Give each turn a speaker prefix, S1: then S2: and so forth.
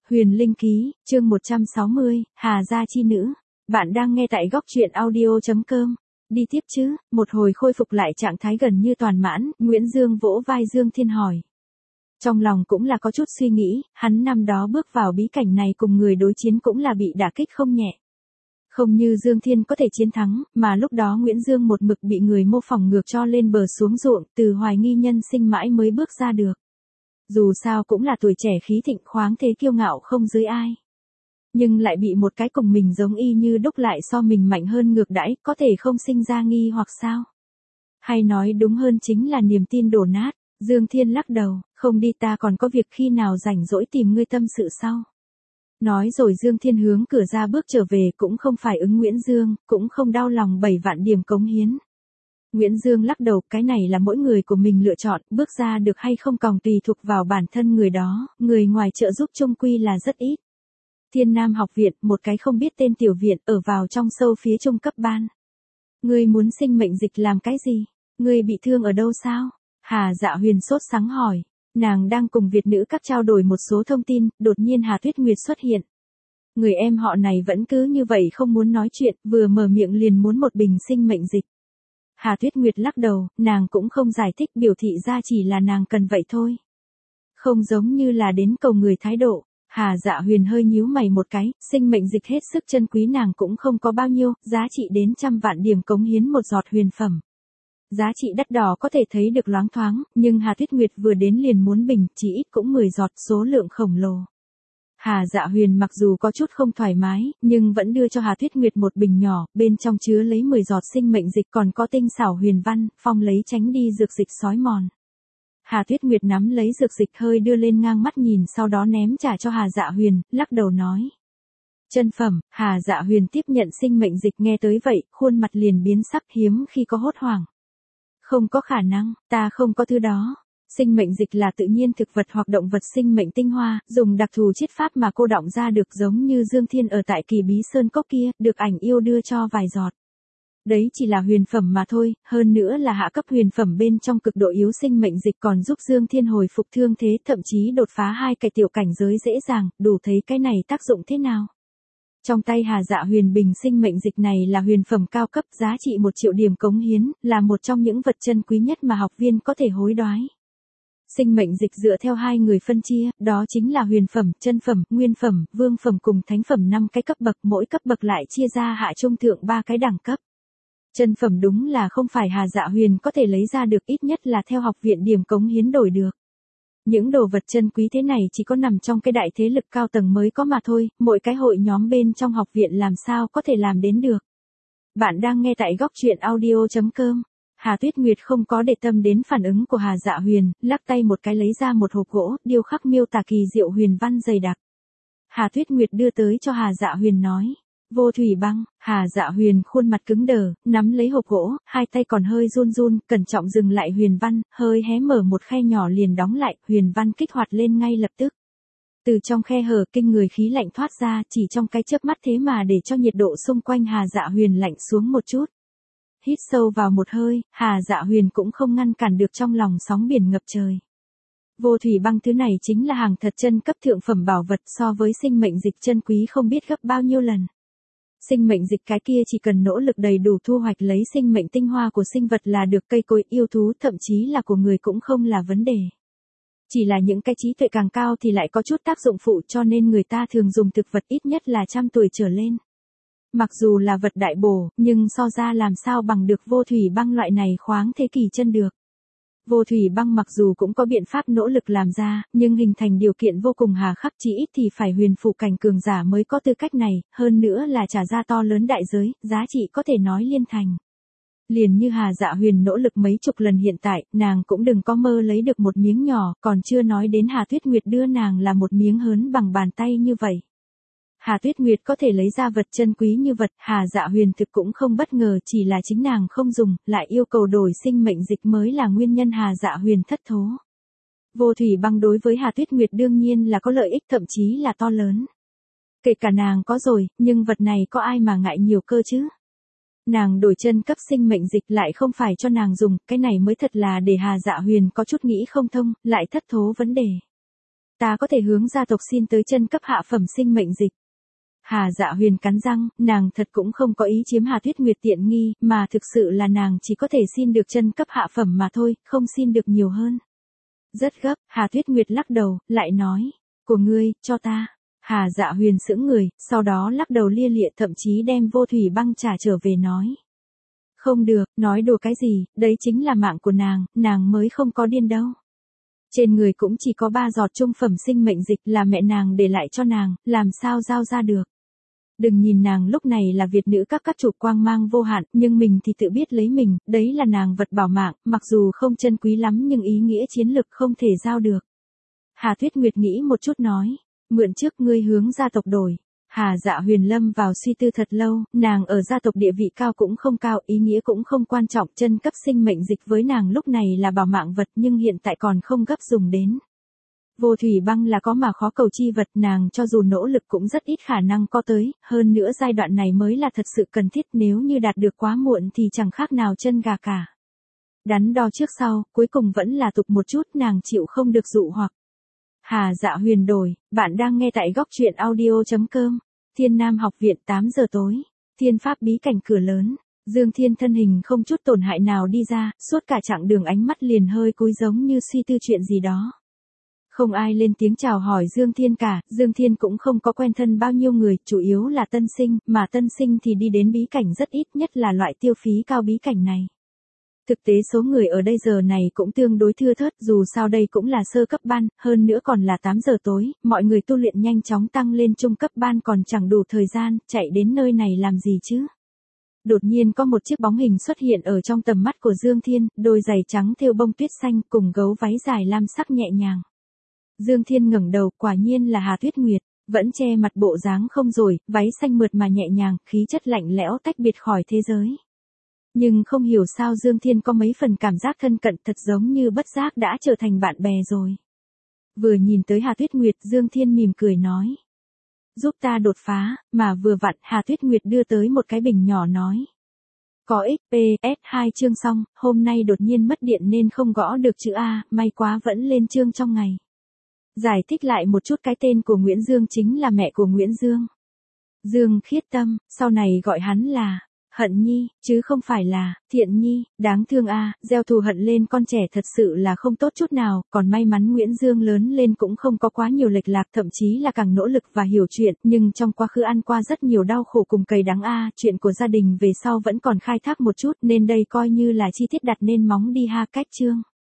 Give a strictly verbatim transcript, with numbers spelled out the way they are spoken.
S1: Huyền Linh Ký, chương một trăm sáu mươi, Hà Gia Chi Nữ. Bạn đang nghe tại góc truyện audio chấm com. Đi tiếp chứ, một hồi khôi phục lại trạng thái gần như toàn mãn, Nguyễn Dương vỗ vai Dương Thiên hỏi. Trong lòng cũng là có chút suy nghĩ, hắn năm đó bước vào bí cảnh này cùng người đối chiến cũng là bị đả kích không nhẹ. Không như Dương Thiên có thể chiến thắng, mà lúc đó Nguyễn Dương một mực bị người mô phỏng ngược cho lên bờ xuống ruộng, từ hoài nghi nhân sinh mãi mới bước ra được. Dù sao cũng là tuổi trẻ khí thịnh khoáng thế kiêu ngạo không dưới ai. Nhưng lại bị một cái cùng mình giống y như đúc lại so mình mạnh hơn ngược đãi, có thể không sinh ra nghi hoặc sao? Hay nói đúng hơn chính là niềm tin đổ nát. Dương Thiên lắc đầu, không đi, ta còn có việc, khi nào rảnh rỗi tìm ngươi tâm sự sau. Nói rồi Dương Thiên hướng cửa ra bước trở về, cũng không phải ứng Nguyễn Dương, cũng không đau lòng bảy vạn điểm cống hiến. Nguyễn Dương lắc đầu, cái này là mỗi người của mình lựa chọn, bước ra được hay không còn tùy thuộc vào bản thân người đó, người ngoài trợ giúp chung quy là rất ít. Thiên Nam học viện, một cái không biết tên tiểu viện, ở vào trong sâu phía trung cấp ban. Ngươi muốn sinh mệnh dịch làm cái gì? Ngươi bị thương ở đâu sao? Hà Dạ Huyền sốt sắng hỏi. Nàng đang cùng Việt nữ các trao đổi một số thông tin, đột nhiên Hà Tuyết Nguyệt xuất hiện. Người em họ này vẫn cứ như vậy không muốn nói chuyện, vừa mở miệng liền muốn một bình sinh mệnh dịch. Hà Tuyết Nguyệt lắc đầu, nàng cũng không giải thích, biểu thị ra chỉ là nàng cần vậy thôi. Không giống như là đến cầu người thái độ. Hà Dạ Huyền hơi nhíu mày một cái, sinh mệnh dịch hết sức chân quý, nàng cũng không có bao nhiêu, giá trị đến trăm vạn điểm cống hiến một giọt huyền phẩm. Giá trị đắt đỏ có thể thấy được loáng thoáng, nhưng Hà Tuyết Nguyệt vừa đến liền muốn bình, chỉ ít cũng mười giọt, số lượng khổng lồ. Hà Dạ Huyền mặc dù có chút không thoải mái, nhưng vẫn đưa cho Hà Tuyết Nguyệt một bình nhỏ, bên trong chứa lấy mười giọt sinh mệnh dịch, còn có tinh xảo huyền văn, phong lấy tránh đi dược dịch sói mòn. Hà Tuyết Nguyệt nắm lấy dược dịch hơi đưa lên ngang mắt nhìn, sau đó ném trả cho Hà Dạ Huyền, lắc đầu nói. Chân phẩm. Hà Dạ Huyền tiếp nhận sinh mệnh dịch, nghe tới vậy, khuôn mặt liền biến sắc, hiếm khi có hốt hoảng. Không có khả năng, ta không có thứ đó. Sinh mệnh dịch là tự nhiên thực vật hoặc động vật sinh mệnh tinh hoa, dùng đặc thù chiết pháp mà cô đọng ra được, giống như Dương Thiên ở tại Kỳ Bí Sơn Cốc kia, được ảnh yêu đưa cho vài giọt. Đấy chỉ là huyền phẩm mà thôi, hơn nữa là hạ cấp huyền phẩm, bên trong cực độ yếu sinh mệnh dịch còn giúp Dương Thiên hồi phục thương thế, thậm chí đột phá hai cái tiểu cảnh giới dễ dàng, đủ thấy cái này tác dụng thế nào. Trong tay Hà Dạ Huyền bình sinh mệnh dịch này là huyền phẩm cao cấp, giá trị một triệu điểm cống hiến, là một trong những vật chân quý nhất mà học viên có thể hối đoái. Sinh mệnh dịch dựa theo hai người phân chia, đó chính là huyền phẩm, chân phẩm, nguyên phẩm, vương phẩm cùng thánh phẩm năm cái cấp bậc, mỗi cấp bậc lại chia ra hạ trung thượng ba cái đẳng cấp. Chân phẩm đúng là không phải Hà Dạ Huyền có thể lấy ra được, ít nhất là theo học viện điểm cống hiến đổi được. Những đồ vật chân quý thế này chỉ có nằm trong cái đại thế lực cao tầng mới có mà thôi, mỗi cái hội nhóm bên trong học viện làm sao có thể làm đến được. Bạn đang nghe tại góc truyện audio chấm com. Hà Tuyết Nguyệt không có để tâm đến phản ứng của Hà Dạ Huyền, lắc tay một cái lấy ra một hộp gỗ, điêu khắc miêu tả kỳ diệu huyền văn dày đặc. Hà Tuyết Nguyệt đưa tới cho Hà Dạ Huyền nói. Vô thủy băng. Hà Dạ Huyền khuôn mặt cứng đờ, nắm lấy hộp gỗ, hai tay còn hơi run run, cẩn trọng dừng lại huyền văn, hơi hé mở một khe nhỏ liền đóng lại, huyền văn kích hoạt lên ngay lập tức. Từ trong khe hở kinh người khí lạnh thoát ra, chỉ trong cái chớp mắt thế mà để cho nhiệt độ xung quanh Hà Dạ Huyền lạnh xuống một chút. Hít sâu vào một hơi, Hà Dạ Huyền cũng không ngăn cản được trong lòng sóng biển ngập trời. Vô thủy băng thứ này chính là hàng thật chân cấp thượng phẩm bảo vật, so với sinh mệnh dịch chân quý không biết gấp bao nhiêu lần. Sinh mệnh dịch cái kia chỉ cần nỗ lực đầy đủ thu hoạch lấy sinh mệnh tinh hoa của sinh vật là được, cây cối, yêu thú, thậm chí là của người cũng không là vấn đề. Chỉ là những cái trí tuệ càng cao thì lại có chút tác dụng phụ, cho nên người ta thường dùng thực vật ít nhất là trăm tuổi trở lên. Mặc dù là vật đại bổ, nhưng so ra làm sao bằng được vô thủy băng loại này khoáng thế kỳ chân được. Vô thủy băng mặc dù cũng có biện pháp nỗ lực làm ra, nhưng hình thành điều kiện vô cùng hà khắc, chỉ ít thì phải huyền phụ cảnh cường giả mới có tư cách này, hơn nữa là trả ra to lớn đại giới, giá trị có thể nói liên thành. Liền như Hà Dạ Huyền nỗ lực mấy chục lần hiện tại, nàng cũng đừng có mơ lấy được một miếng nhỏ, còn chưa nói đến Hà Tuyết Nguyệt đưa nàng là một miếng hớn bằng bàn tay như vậy. Hà Tuyết Nguyệt có thể lấy ra vật chân quý như vật, Hà Dạ Huyền thực cũng không bất ngờ, chỉ là chính nàng không dùng, lại yêu cầu đổi sinh mệnh dịch mới là nguyên nhân Hà Dạ Huyền thất thố. Vô thủy băng đối với Hà Tuyết Nguyệt đương nhiên là có lợi ích, thậm chí là to lớn. Kể cả nàng có rồi, nhưng vật này có ai mà ngại nhiều cơ chứ? Nàng đổi chân cấp sinh mệnh dịch lại không phải cho nàng dùng, cái này mới thật là để Hà Dạ Huyền có chút nghĩ không thông, lại thất thố vấn đề. Ta có thể hướng gia tộc xin tới chân cấp hạ phẩm sinh mệnh dịch. Hà Dạ Huyền cắn răng, nàng thật cũng không có ý chiếm Hà Tuyết Nguyệt tiện nghi, mà thực sự là nàng chỉ có thể xin được chân cấp hạ phẩm mà thôi, không xin được nhiều hơn. Rất gấp, Hà Tuyết Nguyệt lắc đầu, lại nói, của ngươi, cho ta. Hà Dạ Huyền sững người, sau đó lắc đầu lia lịa, thậm chí đem Vô Thủy Băng trả trở về nói. Không được, nói đùa cái gì, đấy chính là mạng của nàng, nàng mới không có điên đâu. Trên người cũng chỉ có ba giọt trung phẩm sinh mệnh dịch là mẹ nàng để lại cho nàng, làm sao giao ra được. Đừng nhìn nàng lúc này là Việt nữ các các chủ quang mang vô hạn, nhưng mình thì tự biết lấy mình, đấy là nàng vật bảo mạng, mặc dù không chân quý lắm nhưng ý nghĩa chiến lực không thể giao được. Hà Tuyết Nguyệt nghĩ một chút nói, mượn trước ngươi hướng gia tộc đổi. Hà Dạ Huyền lâm vào suy tư thật lâu, nàng ở gia tộc địa vị cao cũng không cao, ý nghĩa cũng không quan trọng, chân cấp sinh mệnh dịch với nàng lúc này là bảo mạng vật nhưng hiện tại còn không gấp dùng đến. Vô Thủy Băng là có mà khó cầu chi vật, nàng cho dù nỗ lực cũng rất ít khả năng có tới, hơn nữa giai đoạn này mới là thật sự cần thiết, nếu như đạt được quá muộn thì chẳng khác nào chân gà cả. Đắn đo trước sau, cuối cùng vẫn là tục một chút, nàng chịu không được dụ hoặc. Hà Dạ Huyền đổi, bạn đang nghe tại góc truyện audio chấm com. Thiên Nam học viện tám giờ tối. Thiên pháp bí cảnh cửa lớn. Dương Thiên thân hình không chút tổn hại nào đi ra, suốt cả chặng đường ánh mắt liền hơi cúi giống như suy tư chuyện gì đó. Không ai lên tiếng chào hỏi Dương Thiên cả, Dương Thiên cũng không có quen thân bao nhiêu người, chủ yếu là tân sinh, mà tân sinh thì đi đến bí cảnh rất ít, nhất là loại tiêu phí cao bí cảnh này. Thực tế số người ở đây giờ này cũng tương đối thưa thớt, dù sao đây cũng là sơ cấp ban, hơn nữa còn là tám giờ tối, mọi người tu luyện nhanh chóng tăng lên trung cấp ban còn chẳng đủ thời gian, chạy đến nơi này làm gì chứ. Đột nhiên có một chiếc bóng hình xuất hiện ở trong tầm mắt của Dương Thiên, đôi giày trắng thêu bông tuyết xanh cùng gấu váy dài lam sắc nhẹ nhàng. Dương Thiên ngẩng đầu, quả nhiên là Hà Tuyết Nguyệt, vẫn che mặt bộ dáng không rồi, váy xanh mượt mà nhẹ nhàng, khí chất lạnh lẽo tách biệt khỏi thế giới. Nhưng không hiểu sao Dương Thiên có mấy phần cảm giác thân cận, thật giống như bất giác đã trở thành bạn bè rồi. Vừa nhìn tới Hà Tuyết Nguyệt, Dương Thiên mỉm cười nói. Giúp ta đột phá, mà vừa vặn Hà Tuyết Nguyệt đưa tới một cái bình nhỏ nói. Có ích pê ét hai chương xong, hôm nay đột nhiên mất điện nên không gõ được chữ A, may quá vẫn lên chương trong ngày. Giải thích lại một chút, cái tên của Nguyễn Dương chính là mẹ của Nguyễn Dương. Dương Khiết Tâm, sau này gọi hắn là Hận Nhi, chứ không phải là Thiện Nhi, đáng thương a, gieo thù hận lên con trẻ thật sự là không tốt chút nào, còn may mắn Nguyễn Dương lớn lên cũng không có quá nhiều lệch lạc, thậm chí là càng nỗ lực và hiểu chuyện, nhưng trong quá khứ ăn qua rất nhiều đau khổ cùng cay đắng a, chuyện của gia đình về sau vẫn còn khai thác một chút, nên đây coi như là chi tiết đặt nên móng đi ha. Cách chương